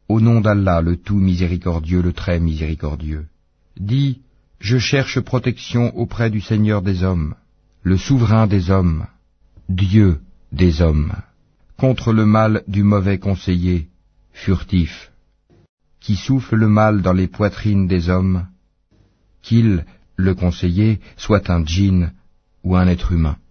Au nom d'Allah, le tout miséricordieux, le très miséricordieux. Dis, je cherche protection auprès du Seigneur des hommes, le souverain des hommes, Dieu des hommes, contre le mal du mauvais conseiller, furtif, qui souffle le mal dans les poitrines des hommes, qu'il, le conseiller, soit un djinn ou un être humain.